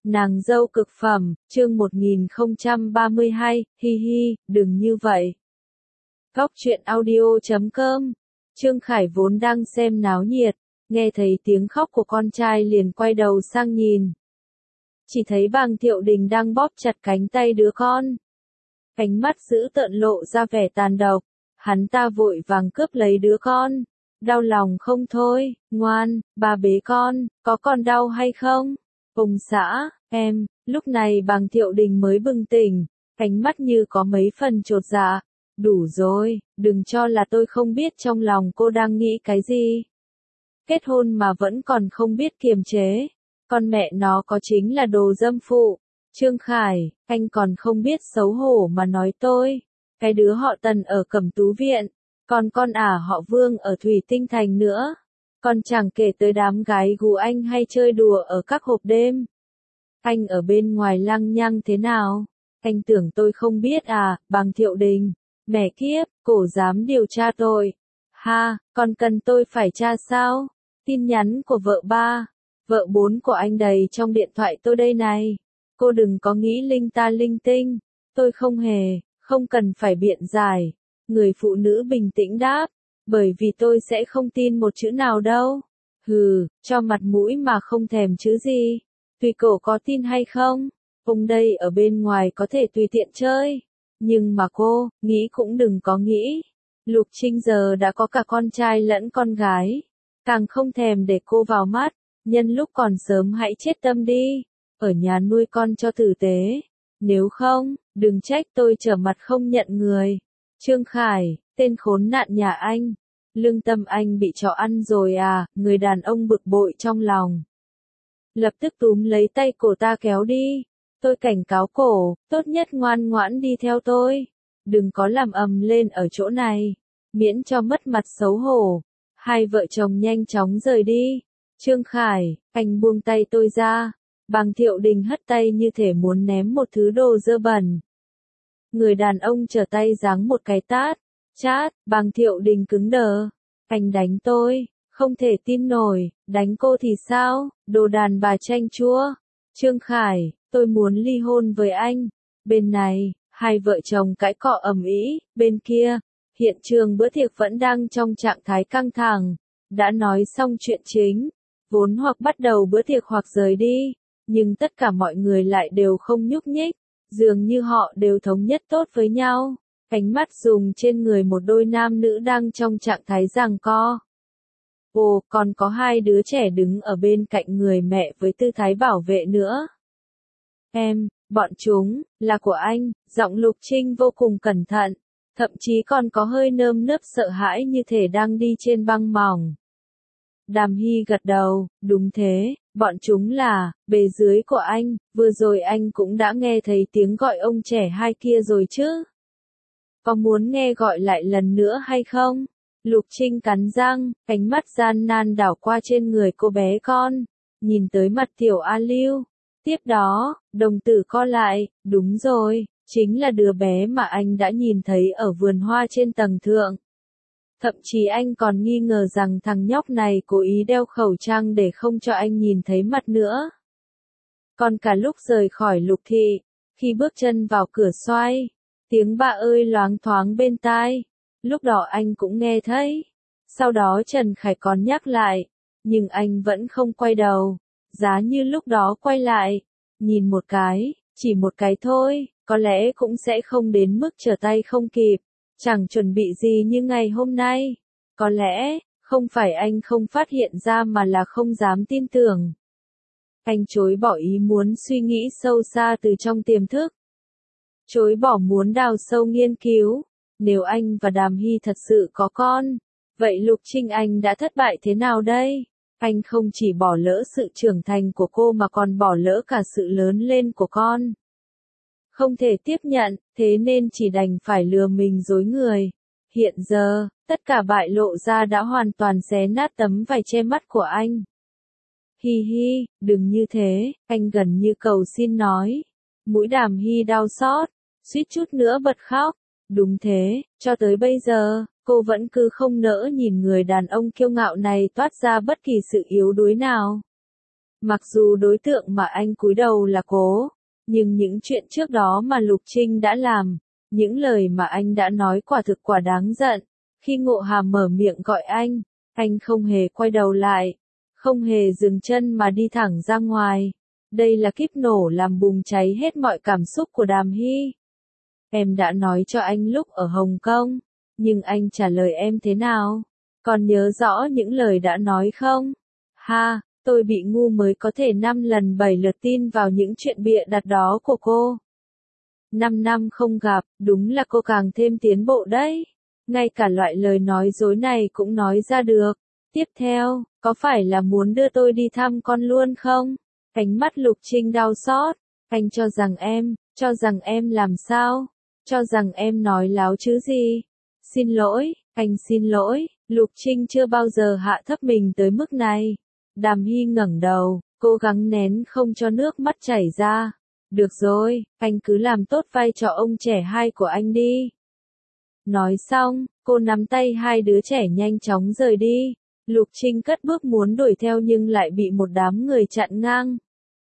Nàng dâu cực phẩm, chương 1032, hi hi, đừng như vậy. Góc truyện audio.com. Trương Khải vốn đang xem náo nhiệt, nghe thấy tiếng khóc của con trai liền quay đầu sang nhìn. Chỉ thấy Bàng Thiệu Đình đang bóp chặt cánh tay đứa con. Ánh mắt dữ tợn lộ ra vẻ tàn độc, hắn ta vội vàng cướp lấy đứa con. Đau lòng không thôi, ngoan, bà bế con, có còn đau hay không? Ông xã, em, lúc này Bàng Thiệu Đình mới bừng tỉnh, ánh mắt như có mấy phần chột dạ. Đủ rồi, đừng cho là tôi không biết trong lòng cô đang nghĩ cái gì. Kết hôn mà vẫn còn không biết kiềm chế, con mẹ nó có chính là đồ dâm phụ. Trương Khải, anh còn không biết xấu hổ mà nói tôi, cái đứa họ Tần ở Cẩm Tú Viện, còn con họ Vương ở Thủy Tinh Thành nữa. Còn chẳng kể tới đám gái gù anh hay chơi đùa ở các hộp đêm. Anh ở bên ngoài lăng nhăng thế nào? Anh tưởng tôi không biết à, Bàng Thiệu Đình. Mẹ kiếp, cổ dám điều tra tôi. Ha, còn cần tôi phải tra sao? Tin nhắn của vợ 3, vợ 4 của anh đầy trong điện thoại tôi đây này. Cô đừng có nghĩ linh ta linh tinh. Tôi không hề, không cần phải biện giải. Người phụ nữ bình tĩnh đáp. Bởi vì tôi sẽ không tin một chữ nào đâu. Hừ, cho mặt mũi mà không thèm chữ gì. Tùy cổ có tin hay không. Ông đây ở bên ngoài có thể tùy tiện chơi. Nhưng mà cô, nghĩ cũng đừng có nghĩ. Lục Trinh giờ đã có cả con trai lẫn con gái. Càng không thèm để cô vào mắt. Nhân lúc còn sớm hãy chết tâm đi. Ở nhà nuôi con cho tử tế. Nếu không, đừng trách tôi trở mặt không nhận người. Trương Khải, tên khốn nạn nhà anh. Lương tâm anh bị chó ăn rồi à, người đàn ông bực bội trong lòng. Lập tức túm lấy tay cổ ta kéo đi. Tôi cảnh cáo cổ, tốt nhất ngoan ngoãn đi theo tôi. Đừng có làm ầm lên ở chỗ này. Miễn cho mất mặt xấu hổ. Hai vợ chồng nhanh chóng rời đi. Trương Khải, anh buông tay tôi ra. Bàng Thiệu Đình hất tay như thể muốn ném một thứ đồ dơ bẩn. Người đàn ông trở tay giáng một cái tát. Chát, Bàng Thiệu Đình cứng đờ. Anh đánh tôi, không thể tin nổi, đánh cô thì sao, đồ đàn bà chanh chua. Trương Khải, tôi muốn ly hôn với anh. Bên này, hai vợ chồng cãi cọ ầm ĩ, bên kia, hiện trường bữa tiệc vẫn đang trong trạng thái căng thẳng. Đã nói xong chuyện chính, vốn hoặc bắt đầu bữa tiệc hoặc rời đi, nhưng tất cả mọi người lại đều không nhúc nhích, dường như họ đều thống nhất tốt với nhau. Ánh mắt dùng trên người một đôi nam nữ đang trong trạng thái giằng co. Ồ, còn có hai đứa trẻ đứng ở bên cạnh người mẹ với tư thái bảo vệ nữa. Em, bọn chúng, là của anh, giọng Lục Trinh vô cùng cẩn thận, thậm chí còn có hơi nơm nớp sợ hãi như thể đang đi trên băng mỏng. Đàm Hy gật đầu, đúng thế, bọn chúng là, bề dưới của anh, vừa rồi anh cũng đã nghe thấy tiếng gọi ông trẻ hai kia rồi chứ. Có muốn nghe gọi lại lần nữa hay không? Lục Trinh cắn răng, ánh mắt gian nan đảo qua trên người cô bé con, nhìn tới mặt tiểu A Lưu. Tiếp đó, đồng tử co lại, đúng rồi, chính là đứa bé mà anh đã nhìn thấy ở vườn hoa trên tầng thượng. Thậm chí anh còn nghi ngờ rằng thằng nhóc này cố ý đeo khẩu trang để không cho anh nhìn thấy mặt nữa. Còn cả lúc rời khỏi Lục thị, khi bước chân vào cửa xoay, tiếng ba ơi loáng thoáng bên tai, lúc đó anh cũng nghe thấy. Sau đó Trần Khải còn nhắc lại, nhưng anh vẫn không quay đầu, giá như lúc đó quay lại, nhìn một cái, chỉ một cái thôi, có lẽ cũng sẽ không đến mức trở tay không kịp, chẳng chuẩn bị gì như ngày hôm nay. Có lẽ, không phải anh không phát hiện ra mà là không dám tin tưởng. Anh chối bỏ ý muốn suy nghĩ sâu xa từ trong tiềm thức. Chối bỏ muốn đào sâu nghiên cứu. Nếu anh và Đàm Hy thật sự có con, vậy Lục Trinh anh đã thất bại thế nào đây? Anh không chỉ bỏ lỡ sự trưởng thành của cô mà còn bỏ lỡ cả sự lớn lên của con. Không thể tiếp nhận, thế nên chỉ đành phải lừa mình dối người. Hiện giờ, tất cả bại lộ ra đã hoàn toàn xé nát tấm vải che mắt của anh. Hi hi, đừng như thế, anh gần như cầu xin nói. Mũi Đàm Hy đau xót, suýt chút nữa bật khóc. Đúng thế, cho tới bây giờ, cô vẫn cứ không nỡ nhìn người đàn ông kiêu ngạo này toát ra bất kỳ sự yếu đuối nào. Mặc dù đối tượng mà anh cúi đầu là Cố, nhưng những chuyện trước đó mà Lục Trinh đã làm, những lời mà anh đã nói quả thực quả đáng giận. Khi Ngộ Hàm mở miệng gọi anh không hề quay đầu lại, không hề dừng chân mà đi thẳng ra ngoài. Đây là kíp nổ làm bùng cháy hết mọi cảm xúc của Đàm Hy. Em đã nói cho anh lúc ở Hồng Kông, nhưng anh trả lời em thế nào? Còn nhớ rõ những lời đã nói không? Ha, tôi bị ngu mới có thể 5 lần 7 lượt tin vào những chuyện bịa đặt đó của cô. 5 năm không gặp, đúng là cô càng thêm tiến bộ đấy. Ngay cả loại lời nói dối này cũng nói ra được. Tiếp theo, có phải là muốn đưa tôi đi thăm con luôn không? Ánh mắt Lục Trinh đau xót. Anh cho rằng em làm sao? Cho rằng em nói láo chứ gì? Xin lỗi, anh xin lỗi. Lục Trinh chưa bao giờ hạ thấp mình tới mức này. Đàm Hy ngẩng đầu, cố gắng nén không cho nước mắt chảy ra. Được rồi, anh cứ làm tốt vai trò ông trẻ hai của anh đi. Nói xong, cô nắm tay hai đứa trẻ nhanh chóng rời đi. Lục Trinh cất bước muốn đuổi theo nhưng lại bị một đám người chặn ngang.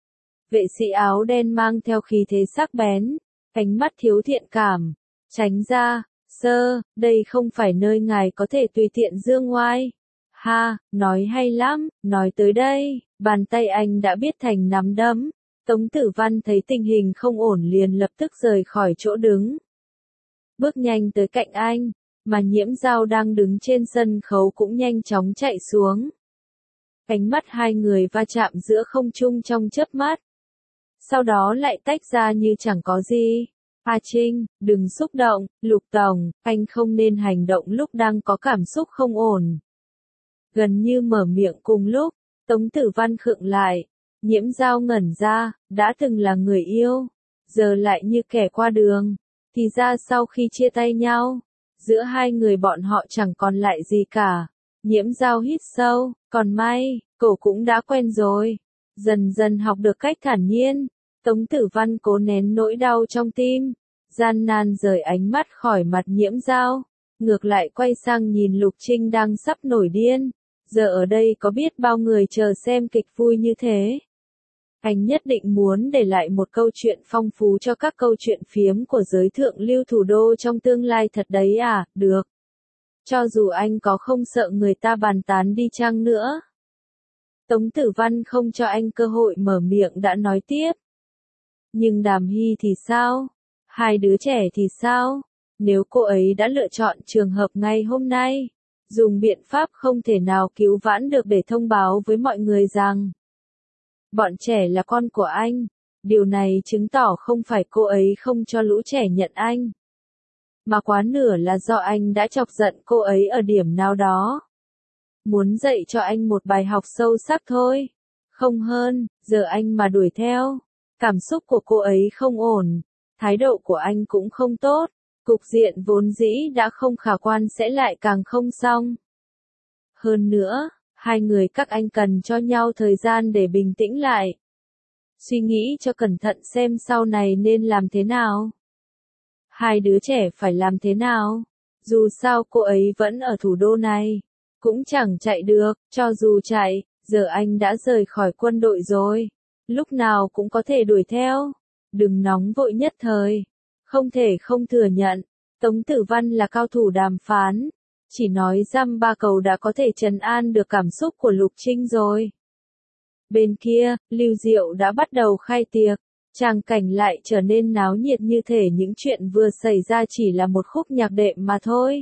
Vệ sĩ áo đen mang theo khí thế sắc bén, ánh mắt thiếu thiện cảm. Tránh ra, sơ, đây không phải nơi ngài có thể tùy tiện dương ngoai. Ha, nói hay lắm, nói tới đây, bàn tay anh đã biết thành nắm đấm. Tống Tử Văn thấy tình hình không ổn liền lập tức rời khỏi chỗ đứng. Bước nhanh tới cạnh anh, mà Nhiễm Dao đang đứng trên sân khấu cũng nhanh chóng chạy xuống. Ánh mắt hai người va chạm giữa không trung trong chớp mắt. Sau đó lại tách ra như chẳng có gì. A Trinh, đừng xúc động, Lục Tổng, anh không nên hành động lúc đang có cảm xúc không ổn. Gần như mở miệng cùng lúc, Tống Tử Văn khựng lại. Nhiễm Dao ngẩn ra, đã từng là người yêu, giờ lại như kẻ qua đường. Thì ra sau khi chia tay nhau, giữa hai người bọn họ chẳng còn lại gì cả. Nhiễm Dao hít sâu, còn may, cổ cũng đã quen rồi. Dần dần học được cách thản nhiên, Tống Tử Văn cố nén nỗi đau trong tim, gian nan rời ánh mắt khỏi mặt Nhiễm Dao, ngược lại quay sang nhìn Lục Trinh đang sắp nổi điên. Giờ ở đây có biết bao người chờ xem kịch vui như thế. Anh nhất định muốn để lại một câu chuyện phong phú cho các câu chuyện phiếm của giới thượng lưu thủ đô trong tương lai thật đấy à, được. Cho dù anh có không sợ người ta bàn tán đi chăng nữa. Tống Tử Văn không cho anh cơ hội mở miệng đã nói tiếp. Nhưng Đàm Hy thì sao? Hai đứa trẻ thì sao? Nếu cô ấy đã lựa chọn trường hợp ngày hôm nay, dùng biện pháp không thể nào cứu vãn được để thông báo với mọi người rằng bọn trẻ là con của anh. Điều này chứng tỏ không phải cô ấy không cho lũ trẻ nhận anh, mà quá nửa là do anh đã chọc giận cô ấy ở điểm nào đó. Muốn dạy cho anh một bài học sâu sắc thôi. Không hơn, giờ anh mà đuổi theo. Cảm xúc của cô ấy không ổn, thái độ của anh cũng không tốt. Cục diện vốn dĩ đã không khả quan sẽ lại càng không xong. Hơn nữa, hai người các anh cần cho nhau thời gian để bình tĩnh lại. Suy nghĩ cho cẩn thận xem sau này nên làm thế nào. Hai đứa trẻ phải làm thế nào. Dù sao cô ấy vẫn ở thủ đô này. Cũng chẳng chạy được, cho dù chạy, giờ anh đã rời khỏi quân đội rồi. Lúc nào cũng có thể đuổi theo. Đừng nóng vội nhất thời. Không thể không thừa nhận, Tống Tử Văn là cao thủ đàm phán. Chỉ nói dăm ba câu đã có thể trấn an được cảm xúc của Lục Trinh rồi. Bên kia, Lưu Diệu đã bắt đầu khai tiệc. Tràng cảnh lại trở nên náo nhiệt như thể những chuyện vừa xảy ra chỉ là một khúc nhạc đệm mà thôi.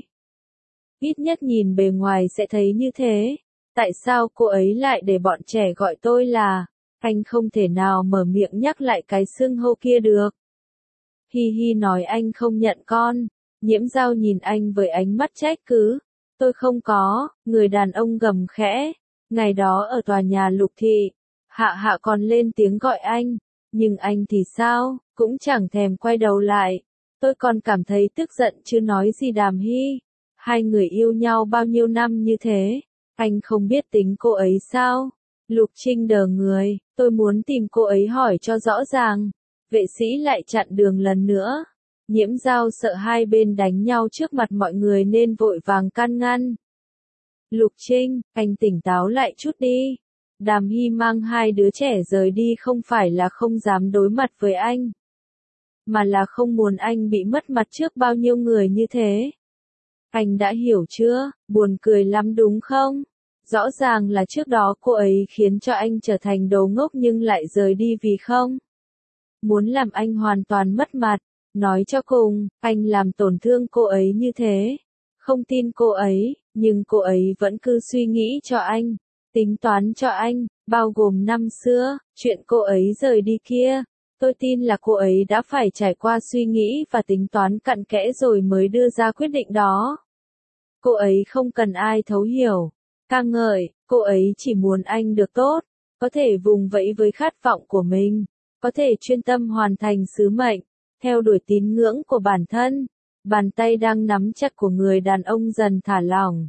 Ít nhất nhìn bề ngoài sẽ thấy như thế. Tại sao cô ấy lại để bọn trẻ gọi tôi là? Anh không thể nào mở miệng nhắc lại cái xưng hô kia được. Hi hi nói anh không nhận con. Nhiễm Dao nhìn anh với ánh mắt trách cứ. Tôi không có, người đàn ông gầm khẽ. Ngày đó ở tòa nhà Lục Thị, Hạ Hạ còn lên tiếng gọi anh. Nhưng anh thì sao, cũng chẳng thèm quay đầu lại. Tôi còn cảm thấy tức giận chứ nói gì Đàm Hy. Hai người yêu nhau bao nhiêu năm như thế. Anh không biết tính cô ấy sao? Lục Trinh đờ người, tôi muốn tìm cô ấy hỏi cho rõ ràng. Vệ sĩ lại chặn đường lần nữa. Nhiễm Dao sợ hai bên đánh nhau trước mặt mọi người nên vội vàng can ngăn. Lục Trinh, anh tỉnh táo lại chút đi. Đàm Hy mang hai đứa trẻ rời đi không phải là không dám đối mặt với anh, mà là không muốn anh bị mất mặt trước bao nhiêu người như thế. Anh đã hiểu chưa, buồn cười lắm đúng không? Rõ ràng là trước đó cô ấy khiến cho anh trở thành đồ ngốc nhưng lại rời đi vì không muốn làm anh hoàn toàn mất mặt. Nói cho cùng, anh làm tổn thương cô ấy như thế. Không tin cô ấy, nhưng cô ấy vẫn cứ suy nghĩ cho anh, tính toán cho anh, bao gồm năm xưa, chuyện cô ấy rời đi kia. Tôi tin là cô ấy đã phải trải qua suy nghĩ và tính toán cặn kẽ rồi mới đưa ra quyết định đó. Cô ấy không cần ai thấu hiểu, ca ngợi, cô ấy chỉ muốn anh được tốt, có thể vùng vẫy với khát vọng của mình, có thể chuyên tâm hoàn thành sứ mệnh, theo đuổi tín ngưỡng của bản thân. Bàn tay đang nắm chặt của người đàn ông dần thả lỏng.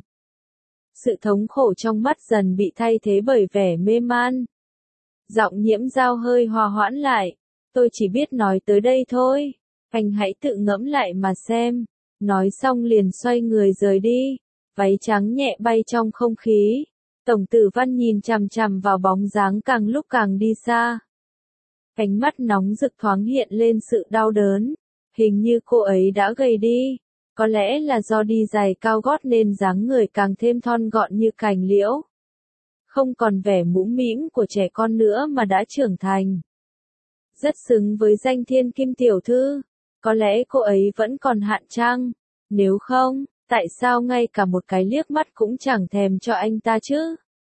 Sự thống khổ trong mắt dần bị thay thế bởi vẻ mê man. Giọng Nhiễm Dao hơi hòa hoãn lại. Tôi chỉ biết nói tới đây thôi. Anh hãy tự ngẫm lại mà xem. Nói xong liền xoay người rời đi. Váy trắng nhẹ bay trong không khí. Tổng Tử Văn nhìn chằm chằm vào bóng dáng càng lúc càng đi xa. Ánh mắt nóng rực thoáng hiện lên sự đau đớn. Hình như cô ấy đã gầy đi. Có lẽ là do đi giày cao gót nên dáng người càng thêm thon gọn như cành liễu. Không còn vẻ mũm mĩm của trẻ con nữa mà đã trưởng thành. Rất xứng với danh thiên kim tiểu thư. Có lẽ cô ấy vẫn còn hạn chăng? Nếu không, tại sao ngay cả một cái liếc mắt cũng chẳng thèm cho anh ta chứ?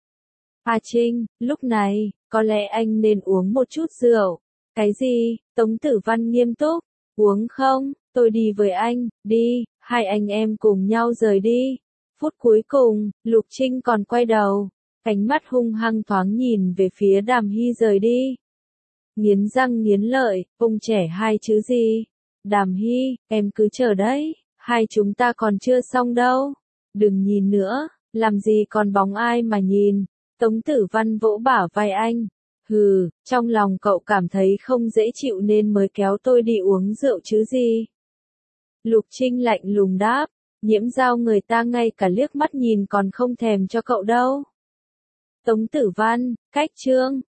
A Trinh, lúc này, có lẽ anh nên uống một chút rượu. Cái gì? Tống Tử Văn nghiêm túc. Uống không? Tôi đi với anh, đi, hai anh em cùng nhau rời đi. Phút cuối cùng, Lục Trinh còn quay đầu, ánh mắt hung hăng thoáng nhìn về phía Đàm Hy rời đi. Nghiến răng nghiến lợi, ông trẻ hai chữ gì? Đàm Hy, em cứ chờ đấy, hai chúng ta còn chưa xong đâu. Đừng nhìn nữa, làm gì còn bóng ai mà nhìn. Tống Tử Văn vỗ bả vai anh. Hừ, trong lòng cậu cảm thấy không dễ chịu nên mới kéo tôi đi uống rượu chứ gì. Lục Trinh lạnh lùng đáp, Nhiễm Dao người ta ngay cả liếc mắt nhìn còn không thèm cho cậu đâu. Tống Tử Văn, cách chương.